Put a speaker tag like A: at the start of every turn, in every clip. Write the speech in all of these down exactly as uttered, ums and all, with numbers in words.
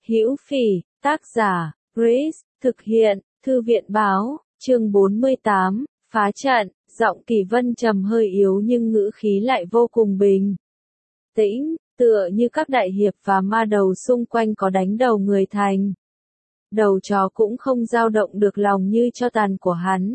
A: Hữu Phỉ, tác giả, Grace, thực hiện, Thư viện báo, chương bốn mươi tám, phá trận, giọng Kỳ Vân trầm hơi yếu nhưng ngữ khí lại vô cùng bình tĩnh, tựa như các đại hiệp và ma đầu xung quanh có đánh đầu người thành. Đầu chó cũng không dao động được lòng như cho tàn của hắn.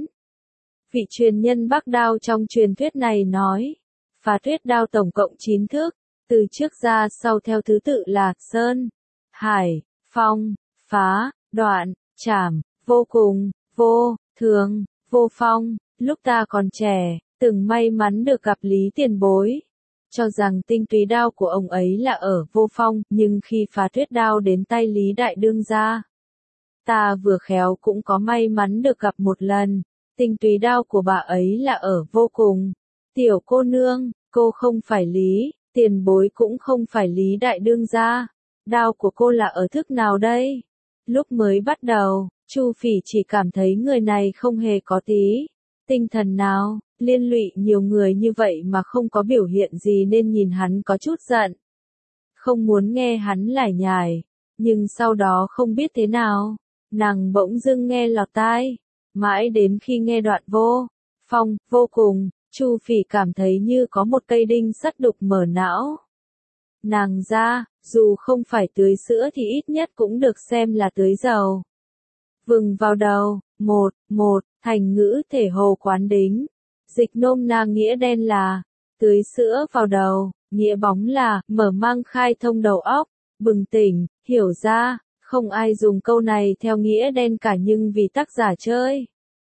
A: Vị truyền nhân Bắc Đao trong truyền thuyết này nói, phá tuyết đao tổng cộng chín thước, từ trước ra sau theo thứ tự là sơn, hải, phong, phá, đoạn, trảm, vô cùng, vô, thường, vô phong. Lúc ta còn trẻ, từng may mắn được gặp Lý Tiền Bối, cho rằng tinh túy đao của ông ấy là ở vô phong, nhưng khi phá tuyết đao đến tay Lý Đại Đương gia, ta vừa khéo cũng có may mắn được gặp một lần, tinh túy đao của bà ấy là ở vô cùng. Tiểu cô nương, cô không phải Lý Tiền Bối cũng không phải Lý Đại Đương gia, đao của cô là ở thức nào đây? Lúc mới bắt đầu, Chu Phỉ chỉ cảm thấy người này không hề có tí tinh thần nào, liên lụy nhiều người như vậy mà không có biểu hiện gì nên nhìn hắn có chút giận. Không muốn nghe hắn lải nhải, nhưng sau đó không biết thế nào, nàng bỗng dưng nghe lọt tai, mãi đến khi nghe đoạn vô phong, vô cùng, Chu Phỉ cảm thấy như có một cây đinh sắt đục mở não. Nàng ra, dù không phải tưới sữa thì ít nhất cũng được xem là tưới dầu vừng vào đầu. Một, một, thành ngữ thể hồ quán đính. Dịch nôm na nghĩa đen là tưới sữa vào đầu, nghĩa bóng là mở mang khai thông đầu óc, bừng tỉnh, hiểu ra. Không ai dùng câu này theo nghĩa đen cả nhưng vì tác giả chơi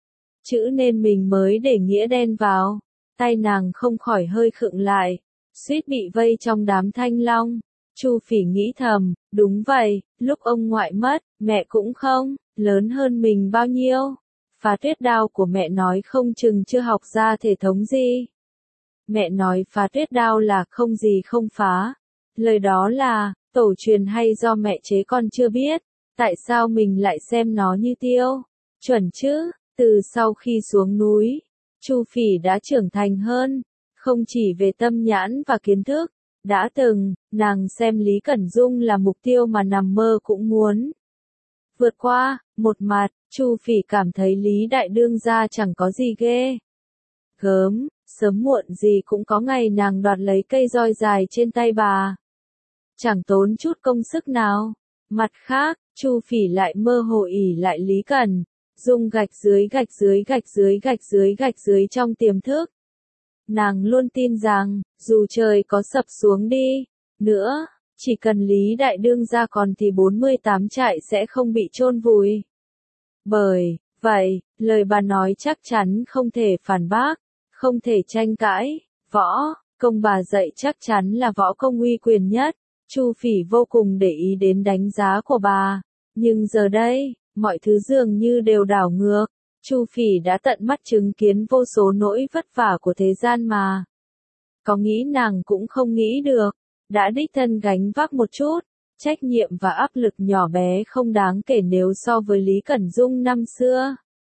A: chữ nên mình mới để nghĩa đen vào. Tay nàng không khỏi hơi khựng lại, suýt bị vây trong đám thanh long. Chu Phỉ nghĩ thầm, đúng vậy, lúc ông ngoại mất, mẹ cũng không lớn hơn mình bao nhiêu. Phá tuyết đao của mẹ nói không chừng chưa học ra thể thống gì. Mẹ nói phá tuyết đao là không gì không phá. Lời đó là tổ truyền hay do mẹ chế con chưa biết. Tại sao mình lại xem nó như tiêu chuẩn chứ? Từ sau khi xuống núi, Chu Phỉ đã trưởng thành hơn, không chỉ về tâm nhãn và kiến thức. Đã từng, nàng xem Lý Cẩn Dung là mục tiêu mà nằm mơ cũng muốn vượt qua. Một mặt, Chu Phỉ cảm thấy Lý Đại Đương gia chẳng có gì ghê gớm, sớm muộn gì cũng có ngày nàng đoạt lấy cây roi dài trên tay bà, chẳng tốn chút công sức nào. Mặt khác, Chu Phỉ lại mơ hồ ỉ lại Lý Cẩn Dung gạch dưới gạch dưới gạch dưới gạch dưới gạch dưới trong tiềm thức. Nàng luôn tin rằng, dù trời có sập xuống đi nữa, chỉ cần Lý Đại Đương gia còn thì bốn mươi tám trại sẽ không bị chôn vùi. Bởi vậy, lời bà nói chắc chắn không thể phản bác, không thể tranh cãi. Võ công bà dạy chắc chắn là võ công uy quyền nhất. Chu Phỉ vô cùng để ý đến đánh giá của bà, nhưng giờ đây, mọi thứ dường như đều đảo ngược. Chu Phỉ đã tận mắt chứng kiến vô số nỗi vất vả của thế gian mà có nghĩ nàng cũng không nghĩ được. Đã đích thân gánh vác một chút, trách nhiệm và áp lực nhỏ bé không đáng kể nếu so với Lý Cẩn Dung năm xưa.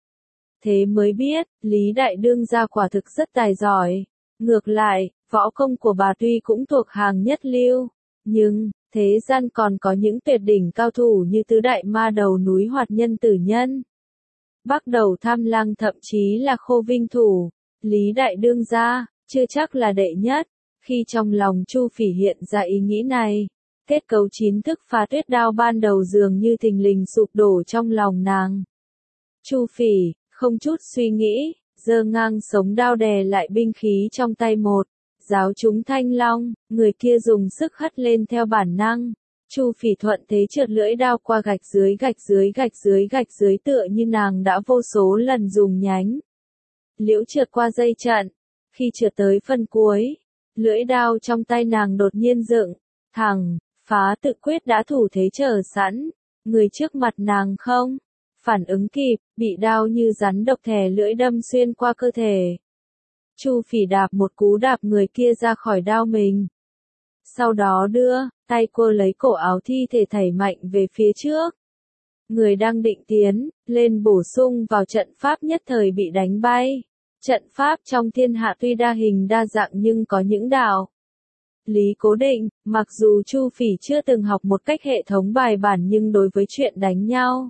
A: Thế mới biết, Lý Đại Đương gia quả thực rất tài giỏi. Ngược lại, võ công của bà tuy cũng thuộc hàng nhất lưu, nhưng thế gian còn có những tuyệt đỉnh cao thủ như tứ đại ma đầu núi Hoạt Nhân Tử Nhân, Bắc Đầu Tham Lang, thậm chí là Khô Vinh Thủ. Lý Đại Đương gia chưa chắc là đệ nhất. Khi trong lòng Chu Phỉ hiện ra ý nghĩ này, kết cấu chín thức phá tuyết đao ban đầu dường như thình lình sụp đổ trong lòng nàng. Chu Phỉ không chút suy nghĩ, giơ ngang sống đao đè lại binh khí trong tay một giáo chúng thanh long, người kia dùng sức hất lên theo bản năng. Chu Phỉ thuận thế trượt lưỡi đao qua gạch dưới gạch dưới gạch dưới gạch dưới tựa như nàng đã vô số lần dùng nhánh liễu trượt qua dây trận. Khi trượt tới phần cuối, lưỡi đao trong tay nàng đột nhiên dựng thẳng, phá tự quyết đã thủ thế chờ sẵn. Người trước mặt nàng không phản ứng kịp, bị đao như rắn độc thè lưỡi đâm xuyên qua cơ thể. Chu Phỉ đạp một cú đạp người kia ra khỏi đao mình. Sau đó đưa tay cô lấy cổ áo thi thể thảy mạnh về phía trước. Người đang định tiến lên bổ sung vào trận pháp nhất thời bị đánh bay. Trận pháp trong thiên hạ tuy đa hình đa dạng nhưng có những đạo Lý Cố Định, mặc dù Chu Phỉ chưa từng học một cách hệ thống bài bản nhưng đối với chuyện đánh nhau,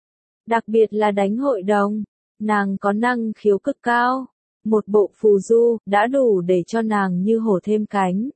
A: đặc biệt là đánh hội đồng, nàng có năng khiếu cực cao. Một bộ phù du, đã đủ để cho nàng như hổ thêm cánh.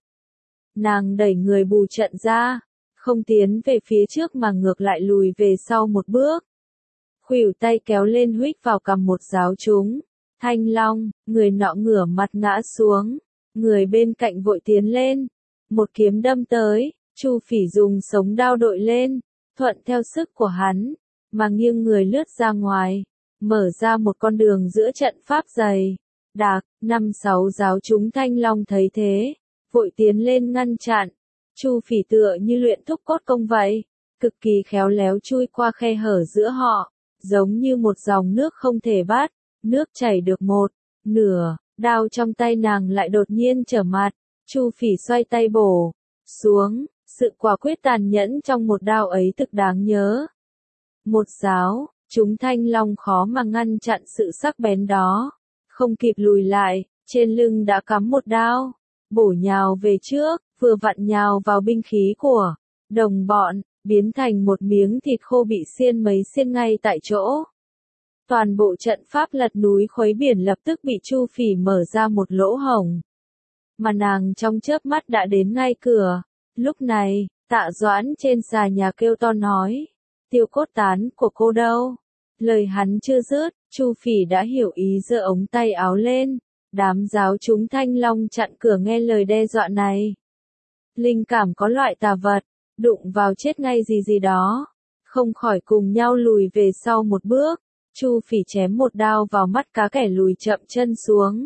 A: Nàng đẩy người bù trận ra, không tiến về phía trước mà ngược lại lùi về sau một bước. Khuỷu tay kéo lên huých vào cằm một giáo chúng. Thanh Long, người nọ ngửa mặt ngã xuống. Người bên cạnh vội tiến lên. Một kiếm đâm tới, Chu Phỉ dùng sống đao đội lên, thuận theo sức của hắn, mà nghiêng người lướt ra ngoài, mở ra một con đường giữa trận pháp dày. Đạc, năm sáu giáo chúng Thanh Long thấy thế, vội tiến lên ngăn chặn. Chu Phỉ tựa như luyện thúc cốt công vậy, cực kỳ khéo léo chui qua khe hở giữa họ, giống như một dòng nước không thể bắt, nước chảy được một nửa, đao trong tay nàng lại đột nhiên trở mặt. Chu Phỉ xoay tay bổ xuống, sự quả quyết tàn nhẫn trong một đao ấy thực đáng nhớ. Một giáo, chúng Thanh Long khó mà ngăn chặn sự sắc bén đó, không kịp lùi lại, trên lưng đã cắm một đao, bổ nhào về trước, vừa vặn nhào vào binh khí của đồng bọn, biến thành một miếng thịt khô bị xiên mấy xiên ngay tại chỗ. Toàn bộ trận pháp lật núi khuấy biển lập tức bị Chu Phỉ mở ra một lỗ hổng, mà nàng trong chớp mắt đã đến ngay cửa. Lúc này, Tạ Doãn trên xà nhà kêu to nói, Tiêu Cốt Tán của cô đâu? Lời hắn chưa dứt, Chu Phỉ đã hiểu ý giơ ống tay áo lên. Đám giáo chúng Thanh Long chặn cửa nghe lời đe dọa này. Linh cảm có loại tà vật, đụng vào chết ngay gì gì đó, không khỏi cùng nhau lùi về sau một bước. Chu Phỉ chém một đao vào mắt cá kẻ lùi chậm chân xuống.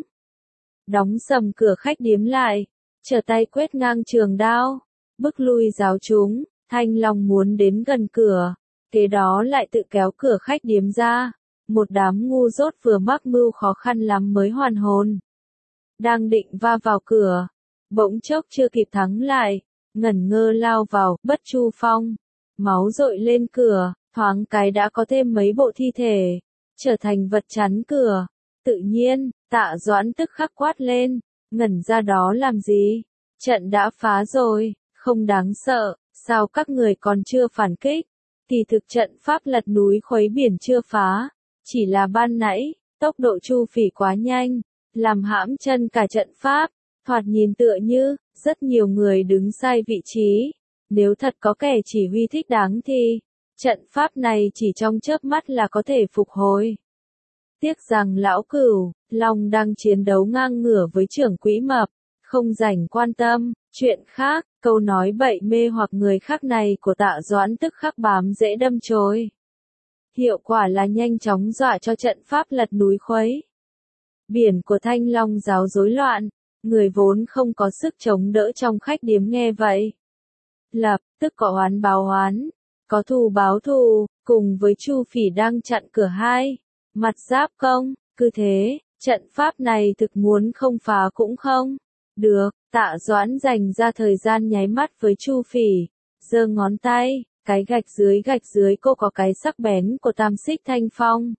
A: Đóng sầm cửa khách điếm lại, trở tay quét ngang trường đao, bức lui giáo chúng. Thanh Long muốn đến gần cửa, kế đó lại tự kéo cửa khách điếm ra. Một đám ngu dốt vừa mắc mưu khó khăn lắm mới hoàn hồn. Đang định va vào cửa, bỗng chốc chưa kịp thắng lại, ngẩn ngơ lao vào, bất chu phong. Máu dội lên cửa, thoáng cái đã có thêm mấy bộ thi thể, trở thành vật chắn cửa. Tự nhiên, Tạ Doãn tức khắc quát lên, ngẩn ra đó làm gì? Trận đã phá rồi, không đáng sợ, sao các người còn chưa phản kích? Thì thực trận pháp lật núi khuấy biển chưa phá. Chỉ là ban nãy, tốc độ Chu Phỉ quá nhanh, làm hãm chân cả trận pháp, thoạt nhìn tựa như, rất nhiều người đứng sai vị trí. Nếu thật có kẻ chỉ huy thích đáng thì, trận pháp này chỉ trong chớp mắt là có thể phục hồi. Tiếc rằng lão Cửu Long đang chiến đấu ngang ngửa với trưởng quỹ Mập, không rảnh quan tâm chuyện khác. Câu nói bậy mê hoặc người khác này của Tạ Doãn tức khắc bám dễ đâm chồi. Hiệu quả là nhanh chóng dọa cho trận pháp lật núi khuấy biển của Thanh Long giáo rối loạn. Người vốn không có sức chống đỡ trong khách điếm nghe vậy, lập tức có oán báo oán, có thù báo thù, cùng với Chu Phỉ đang chặn cửa hai mặt giáp công. Cứ thế, trận pháp này thực muốn không phá cũng không được. Tạ Doãn dành ra thời gian nháy mắt với Chu Phỉ, giơ ngón tay, cái gạch dưới gạch dưới cô có cái sắc bén của tam xích thanh phong.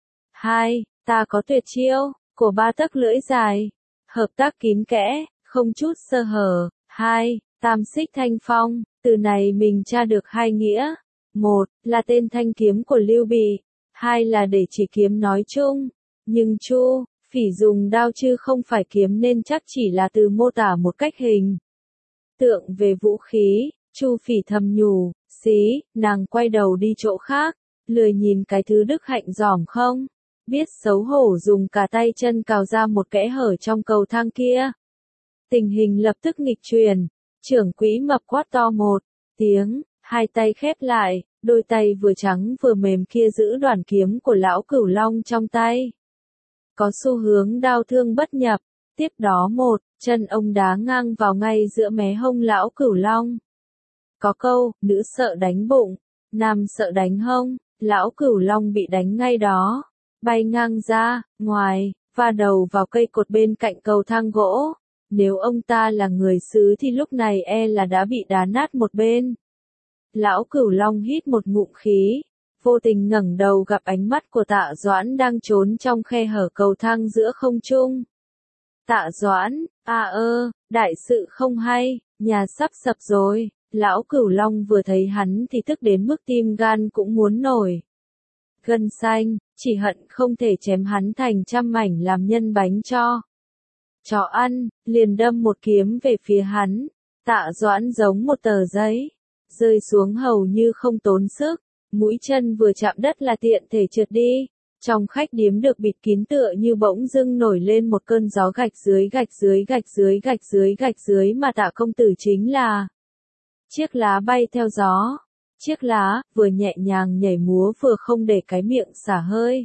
A: Hai, ta có tuyệt chiêu của ba tấc lưỡi dài, hợp tác kín kẽ, không chút sơ hở. Hai, tam xích thanh phong, từ này mình tra được hai nghĩa. Một, là tên thanh kiếm của Lưu Bị. Hai là để chỉ kiếm nói chung. Nhưng Chu Phỉ dùng đao chứ không phải kiếm nên chắc chỉ là từ mô tả một cách hình tượng về vũ khí. Chu Phỉ thầm nhủ, xí, nàng quay đầu đi chỗ khác, lười nhìn cái thứ đức hạnh giỏm không biết xấu hổ dùng cả tay chân cào ra một kẽ hở trong cầu thang kia. Tình hình lập tức nghịch chuyển, trưởng quỹ Mập quát to một tiếng, hai tay khép lại, đôi tay vừa trắng vừa mềm kia giữ đoàn kiếm của lão Cửu Long trong tay. Có xu hướng đao thương bất nhập, tiếp đó một chân ông đá ngang vào ngay giữa mé hông lão Cửu Long. Có câu, nữ sợ đánh bụng, nam sợ đánh hông, lão Cửu Long bị đánh ngay đó, bay ngang ra, ngoài, va đầu vào cây cột bên cạnh cầu thang gỗ. Nếu ông ta là người xứ thì lúc này e là đã bị đá nát một bên. Lão Cửu Long hít một ngụm khí, vô tình ngẩng đầu gặp ánh mắt của Tạ Doãn đang trốn trong khe hở cầu thang giữa không trung. Tạ Doãn, À ơ, đại sự không hay, nhà sắp sập rồi. Lão Cửu Long vừa thấy hắn thì tức đến mức tim gan cũng muốn nổi gân xanh, chỉ hận không thể chém hắn thành trăm mảnh làm nhân bánh cho chó ăn, liền đâm một kiếm về phía hắn. Tạ Doãn giống một tờ giấy, rơi xuống hầu như không tốn sức, mũi chân vừa chạm đất là tiện thể trượt đi. Trong khách điếm được bịt kín tựa như bỗng dưng nổi lên một cơn gió gạch dưới gạch dưới gạch dưới gạch dưới gạch dưới mà Tạ công tử chính là chiếc lá bay theo gió. Chiếc lá, vừa nhẹ nhàng nhảy múa vừa không để cái miệng xả hơi.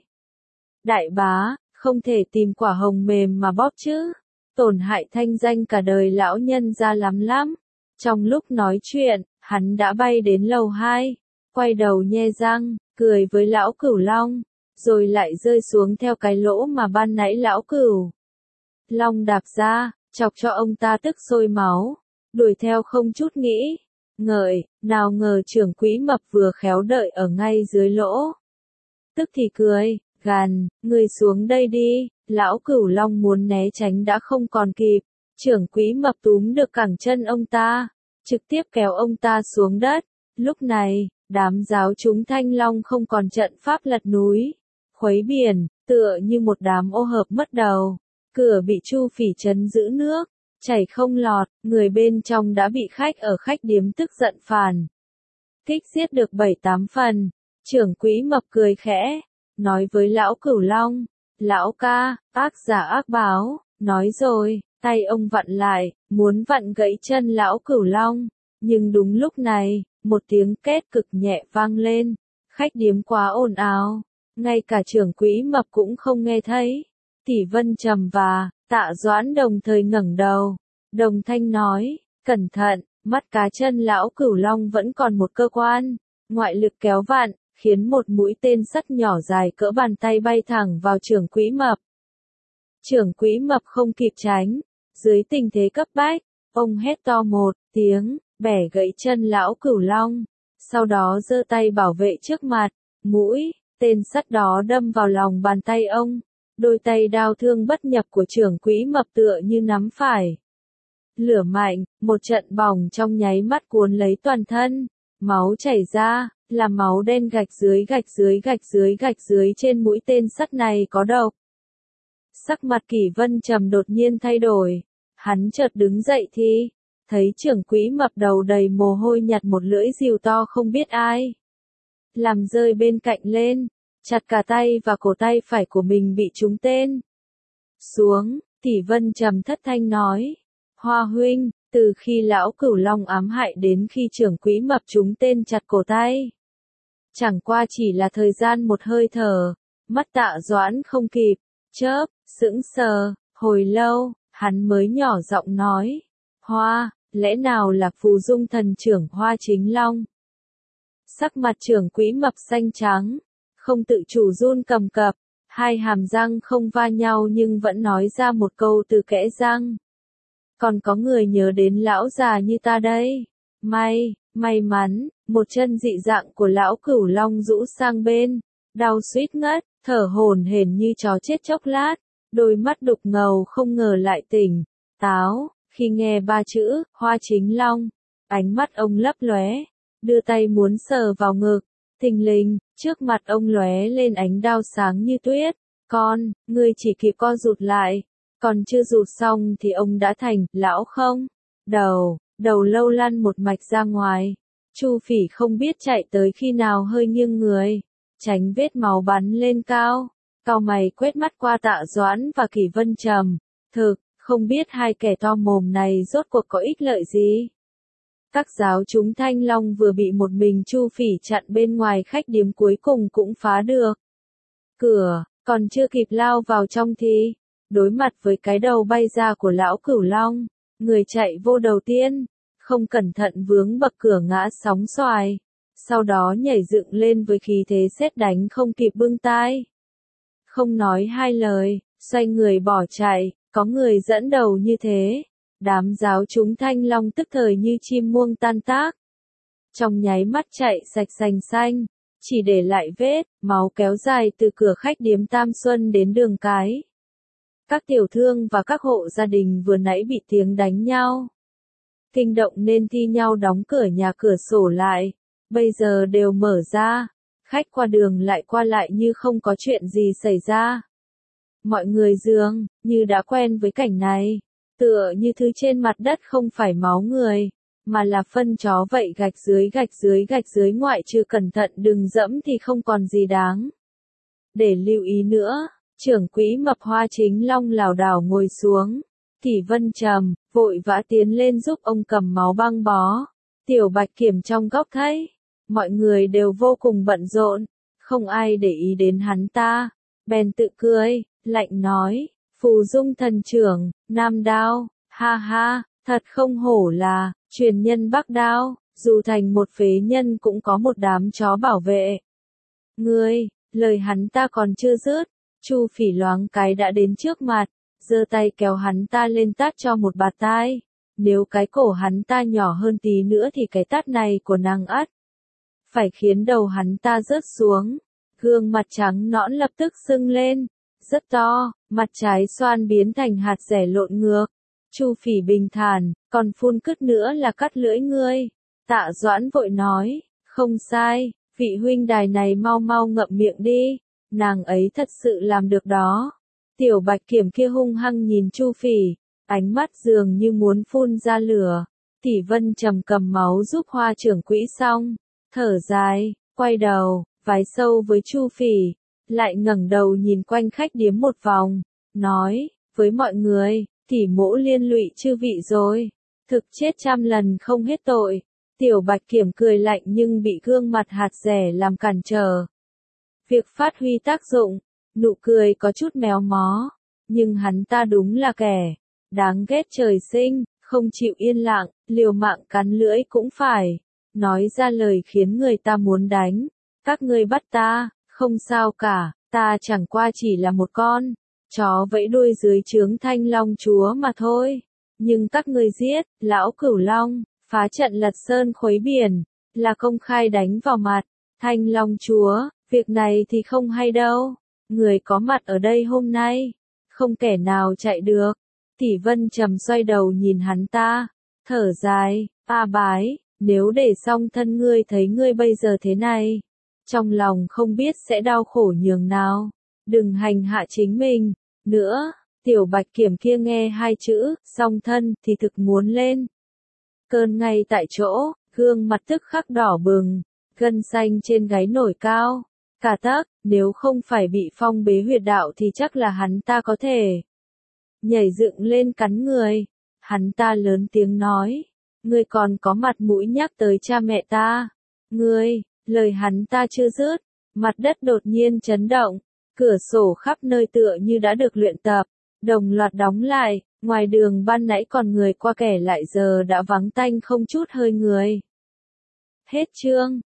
A: Đại bá, không thể tìm quả hồng mềm mà bóp chứ. Tổn hại thanh danh cả đời lão nhân ra lắm lắm. Trong lúc nói chuyện, hắn đã bay đến lầu hai, quay đầu nhe răng, cười với lão Cửu Long, rồi lại rơi xuống theo cái lỗ mà ban nãy lão Cửu Long đạp ra, chọc cho ông ta tức sôi máu, đuổi theo không chút nghĩ ngợi, nào ngờ trưởng quỹ mập vừa khéo đợi ở ngay dưới lỗ. Tức thì cười, gàn, người xuống đây đi, lão Cửu Long muốn né tránh đã không còn kịp, trưởng quỹ mập túm được cẳng chân ông ta, trực tiếp kéo ông ta xuống đất. Lúc này, đám giáo chúng Thanh Long không còn trận pháp lật núi, khuấy biển, tựa như một đám ô hợp mất đầu, cửa bị Chu Phỉ trấn giữ nước chảy không lọt, người bên trong đã bị khách ở khách điếm tức giận phản kích giết được bảy tám phần. Trưởng quỹ mập cười khẽ, nói với lão Cửu Long, lão ca, ác giả ác báo, nói rồi, tay ông vặn lại, muốn vặn gãy chân lão Cửu Long, nhưng đúng lúc này, một tiếng két cực nhẹ vang lên, khách điếm quá ồn ào, ngay cả trưởng quỹ mập cũng không nghe thấy. Tỷ Vân Trầm và Tạ Doãn đồng thời ngẩng đầu, đồng thanh nói, cẩn thận, mắt cá chân lão Cửu Long vẫn còn một cơ quan, ngoại lực kéo vặn, khiến một mũi tên sắt nhỏ dài cỡ bàn tay bay thẳng vào trưởng quỹ mập. Trưởng quỹ mập không kịp tránh, dưới tình thế cấp bách, ông hét to một tiếng, bẻ gãy chân lão Cửu Long, sau đó giơ tay bảo vệ trước mặt, mũi tên sắt đó đâm vào lòng bàn tay ông. Đôi tay đao thương bất nhập của trưởng quỹ mập tựa như nắm phải lửa mạnh, một trận bỏng trong nháy mắt cuốn lấy toàn thân, máu chảy ra, là máu đen gạch dưới gạch dưới gạch dưới gạch dưới trên mũi tên sắt này có độc. Sắc mặt Kỷ Vân Trầm đột nhiên thay đổi, hắn chợt đứng dậy thì thấy trưởng quỹ mập đầu đầy mồ hôi nhặt một lưỡi rìu to không biết ai làm rơi bên cạnh lên, chặt cả tay và cổ tay phải của mình bị trúng tên. Xuống, Tỷ Vân Trầm thất thanh nói, Hoa huynh, từ khi lão Cửu Long ám hại đến khi trưởng quỹ mập trúng tên chặt cổ tay, chẳng qua chỉ là thời gian một hơi thở, mắt Tạ Doãn không kịp chớp, sững sờ, hồi lâu, hắn mới nhỏ giọng nói, Hoa, lẽ nào là phù dung thần trưởng Hoa Chính Long? Sắc mặt trưởng quỹ mập xanh trắng, không tự chủ run cầm cập, hai hàm răng không va nhau nhưng vẫn nói ra một câu từ kẽ răng. Còn có người nhớ đến lão già như ta đây. May, may mắn, một chân dị dạng của lão Cửu Long rũ sang bên, đau suýt ngất, thở hổn hển như chó chết chốc lát, đôi mắt đục ngầu không ngờ lại tỉnh táo, khi nghe ba chữ, Hoa Chính Long, ánh mắt ông lấp lóe, đưa tay muốn sờ vào ngực, thình lình, trước mặt ông lóe lên ánh đao sáng như tuyết, con, ngươi chỉ kịp co rụt lại, còn chưa rụt xong thì ông đã thành, lão không, đầu, đầu lâu lăn một mạch ra ngoài, Chu Phỉ không biết chạy tới khi nào hơi nghiêng người, tránh vết máu bắn lên cao, cau mày quét mắt qua Tạ Doãn và Kỷ Vân Trầm, thực, không biết hai kẻ to mồm này rốt cuộc có ích lợi gì. Các giáo chúng Thanh Long vừa bị một mình Chu Phỉ chặn bên ngoài khách điếm cuối cùng cũng phá được cửa, còn chưa kịp lao vào trong thì đối mặt với cái đầu bay ra của lão Cửu Long, người chạy vô đầu tiên, không cẩn thận vướng bậc cửa ngã sóng xoài, sau đó nhảy dựng lên với khí thế sét đánh không kịp bưng tai. Không nói hai lời, xoay người bỏ chạy, có người dẫn đầu như thế, đám giáo chúng Thanh Long tức thời như chim muông tan tác. Trong nháy mắt chạy sạch sành xanh, chỉ để lại vết máu kéo dài từ cửa khách điếm Tam Xuân đến đường cái. Các tiểu thương và các hộ gia đình vừa nãy bị tiếng đánh nhau kinh động nên thi nhau đóng cửa nhà cửa sổ lại, bây giờ đều mở ra, khách qua đường lại qua lại như không có chuyện gì xảy ra. Mọi người dường như đã quen với cảnh này, tựa như thứ trên mặt đất không phải máu người, mà là phân chó vậy, gạch dưới gạch dưới gạch dưới, ngoại trừ cẩn thận đừng dẫm thì không còn gì đáng để lưu ý nữa. Trưởng quỹ Mập Hoa Chính Long lảo đảo ngồi xuống, Kỷ Vân Trầm vội vã tiến lên giúp ông cầm máu băng bó. Tiểu Bạch Kiểm trong góc thấy mọi người đều vô cùng bận rộn, không ai để ý đến hắn ta, bèn tự cười, lạnh nói, Phù Dung thần trưởng, Nam Đao, ha ha, thật không hổ là truyền nhân Bắc Đao, dù thành một phế nhân cũng có một đám chó bảo vệ. Ngươi, lời hắn ta còn chưa dứt, Chu Phỉ loáng cái đã đến trước mặt, giơ tay kéo hắn ta lên tát cho một bạt tai. Nếu cái cổ hắn ta nhỏ hơn tí nữa thì cái tát này của nàng ắt phải khiến đầu hắn ta rớt xuống. Gương mặt trắng nõn lập tức sưng lên, rất to, mặt trái xoan biến thành hạt dẻ lộn ngược. Chu Phỉ bình thản, còn phun cứt nữa là cắt lưỡi ngươi. Tạ Doãn vội nói, không sai, vị huynh đài này mau mau ngậm miệng đi, nàng ấy thật sự làm được đó. Tiểu Bạch Kiểm kia hung hăng nhìn Chu Phỉ, ánh mắt dường như muốn phun ra lửa. Kỷ Vân Trầm cầm máu giúp Hoa trưởng quỹ xong, thở dài, quay đầu, vái sâu với Chu Phỉ, lại ngẩng đầu nhìn quanh khách điếm một vòng, nói, với mọi người, Kỷ mỗ liên lụy chư vị rồi, thực chết trăm lần không hết tội. Tiểu Bạch Kiểm cười lạnh nhưng bị gương mặt hạt dẻ làm cản trở việc phát huy tác dụng, nụ cười có chút méo mó, nhưng hắn ta đúng là kẻ đáng ghét trời sinh, không chịu yên lặng, liều mạng cắn lưỡi cũng phải nói ra lời khiến người ta muốn đánh. Các ngươi bắt ta, không sao cả, ta chẳng qua chỉ là một con chó vẫy đuôi dưới trướng Thanh Long chúa mà thôi. Nhưng các ngươi giết lão Cửu Long, phá trận lật sơn khuấy biển, là công khai đánh vào mặt Thanh Long chúa, việc này thì không hay đâu. Người có mặt ở đây hôm nay, không kẻ nào chạy được. Kỷ Vân Trầm xoay đầu nhìn hắn ta, thở dài, a bái, nếu để song thân ngươi thấy ngươi bây giờ thế này, trong lòng không biết sẽ đau khổ nhường nào. Đừng hành hạ chính mình nữa. Tiểu Bạch Kiểm kia nghe hai chữ song thân thì thực muốn lên cơn ngay tại chỗ, gương mặt tức khắc đỏ bừng, gân xanh trên gáy nổi cao cả tấc, nếu không phải bị phong bế huyệt đạo thì chắc là hắn ta có thể nhảy dựng lên cắn người. Hắn ta lớn tiếng nói, ngươi còn có mặt mũi nhắc tới cha mẹ ta. Ngươi, lời hắn ta chưa dứt, mặt đất đột nhiên chấn động, cửa sổ khắp nơi tựa như đã được luyện tập, đồng loạt đóng lại, ngoài đường ban nãy còn người qua kẻ lại giờ đã vắng tanh không chút hơi người. Hết chương.